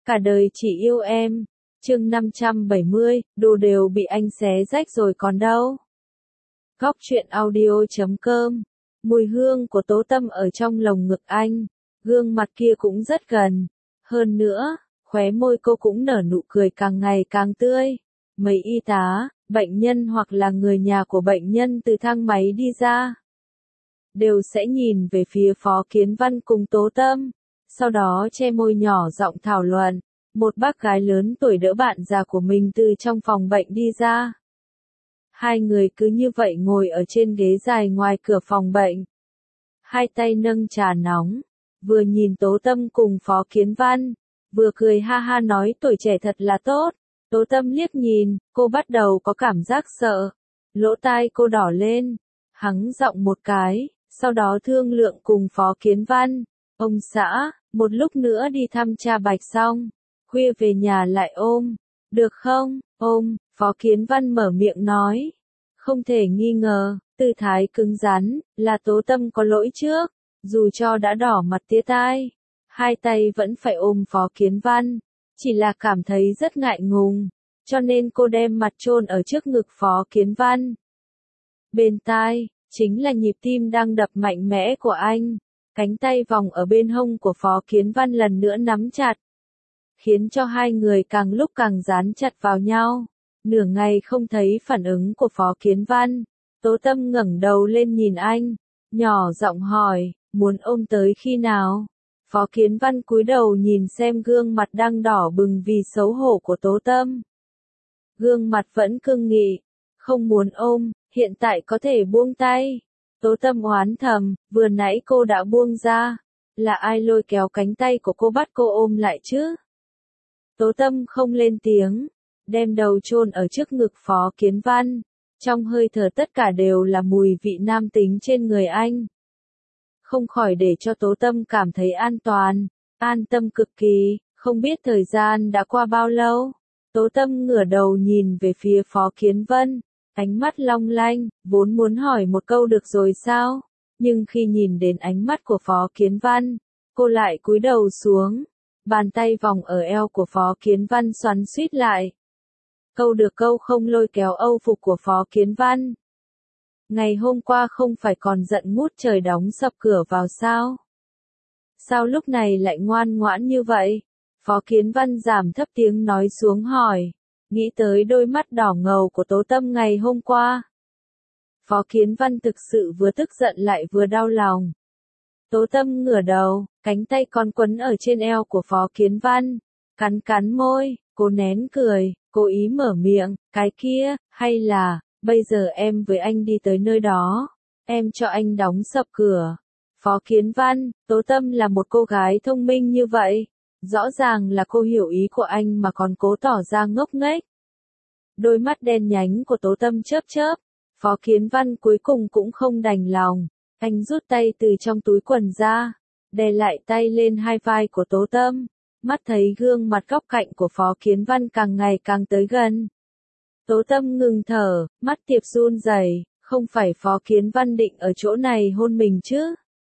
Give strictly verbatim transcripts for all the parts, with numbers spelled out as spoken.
Cả đời chỉ yêu em. Chương năm trăm bảy mươi, đồ đều bị anh xé rách rồi còn đâu. Góc truyện audio chấm com. Mùi hương của Tố Tâm ở trong lồng ngực anh, gương mặt kia cũng rất gần. Hơn nữa, khóe môi cô cũng nở nụ cười càng ngày càng tươi. Mấy y tá, bệnh nhân hoặc là người nhà của bệnh nhân từ thang máy đi ra, đều sẽ nhìn về phía Phó Kiến Văn cùng Tố Tâm, sau đó che môi nhỏ giọng thảo luận. Một bác gái lớn tuổi đỡ bạn già của mình từ trong phòng bệnh đi ra. Hai người cứ như vậy ngồi ở trên ghế dài ngoài cửa phòng bệnh. Hai tay nâng trà nóng, vừa nhìn Tố Tâm cùng Phó Kiến Văn, vừa cười ha ha nói tuổi trẻ thật là tốt. Tố Tâm liếc nhìn, cô bắt đầu có cảm giác sợ. Lỗ tai cô đỏ lên, hắng giọng một cái, sau đó thương lượng cùng Phó Kiến Văn. Ông xã, một lúc nữa đi thăm cha Bạch xong, khuya về nhà lại ôm, được không? Ôm, Phó Kiến Văn mở miệng nói. Không thể nghi ngờ, tư thái cứng rắn, là Tố Tâm có lỗi trước, dù cho đã đỏ mặt tía tai, hai tay vẫn phải ôm Phó Kiến Văn, chỉ là cảm thấy rất ngại ngùng, cho nên cô đem mặt chôn ở trước ngực Phó Kiến Văn. Bên tai, chính là nhịp tim đang đập mạnh mẽ của anh, cánh tay vòng ở bên hông của Phó Kiến Văn lần nữa nắm chặt, khiến cho hai người càng lúc càng dán chặt vào nhau. Nửa ngày không thấy phản ứng của Phó Kiến Văn, Tố Tâm ngẩng đầu lên nhìn anh, nhỏ giọng hỏi, muốn ôm tới khi nào? Phó Kiến Văn cúi đầu nhìn xem gương mặt đang đỏ bừng vì xấu hổ của Tố Tâm. Gương mặt vẫn cương nghị, không muốn ôm, hiện tại có thể buông tay. Tố Tâm oán thầm, vừa nãy cô đã buông ra, là ai lôi kéo cánh tay của cô bắt cô ôm lại chứ? Tố Tâm không lên tiếng, đem đầu chôn ở trước ngực Phó Kiến Văn, trong hơi thở tất cả đều là mùi vị nam tính trên người anh. Không khỏi để cho Tố Tâm cảm thấy an toàn, an tâm cực kỳ, không biết thời gian đã qua bao lâu. Tố Tâm ngửa đầu nhìn về phía Phó Kiến Văn, ánh mắt long lanh, vốn muốn hỏi một câu được rồi sao, nhưng khi nhìn đến ánh mắt của Phó Kiến Văn, cô lại cúi đầu xuống, bàn tay vòng ở eo của Phó Kiến Văn xoắn suýt lại. Câu được câu không lôi kéo âu phục của Phó Kiến Văn. Ngày hôm qua không phải còn giận ngút trời đóng sập cửa vào sao? Sao lúc này lại ngoan ngoãn như vậy? Phó Kiến Văn giảm thấp tiếng nói xuống hỏi, nghĩ tới đôi mắt đỏ ngầu của Tố Tâm ngày hôm qua. Phó Kiến Văn thực sự vừa tức giận lại vừa đau lòng. Tố Tâm ngửa đầu, cánh tay còn quấn ở trên eo của Phó Kiến Văn, cắn cắn môi, cô nén cười, cố ý mở miệng, cái kia, hay là, bây giờ em với anh đi tới nơi đó, em cho anh đóng sập cửa. Phó Kiến Văn, Tố Tâm là một cô gái thông minh như vậy, rõ ràng là cô hiểu ý của anh mà còn cố tỏ ra ngốc nghếch. Đôi mắt đen nhánh của Tố Tâm chớp chớp, Phó Kiến Văn cuối cùng cũng không đành lòng, anh rút tay từ trong túi quần ra, đè lại tay lên hai vai của Tố Tâm, mắt thấy gương mặt góc cạnh của Phó Kiến Văn càng ngày càng tới gần. Tố Tâm ngừng thở, mắt tiệp run rẩy, không phải Phó Kiến Văn định ở chỗ này hôn mình chứ?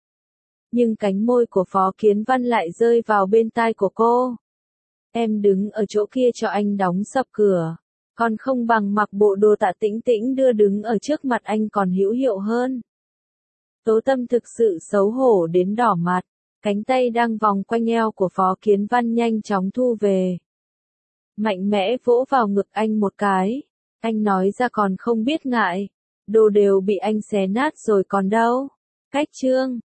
Nhưng cánh môi của Phó Kiến Văn lại rơi vào bên tai của cô. Em đứng ở chỗ kia cho anh đóng sập cửa, còn không bằng mặc bộ đồ Tạ Tĩnh Tĩnh đưa đứng ở trước mặt anh còn hữu hiệu hơn. Tố Tâm thực sự xấu hổ đến đỏ mặt, cánh tay đang vòng quanh eo của Phó Kiến Văn nhanh chóng thu về. Mạnh mẽ vỗ vào ngực anh một cái, anh nói ra còn không biết ngại, đồ đều bị anh xé nát rồi còn đâu. Cách chương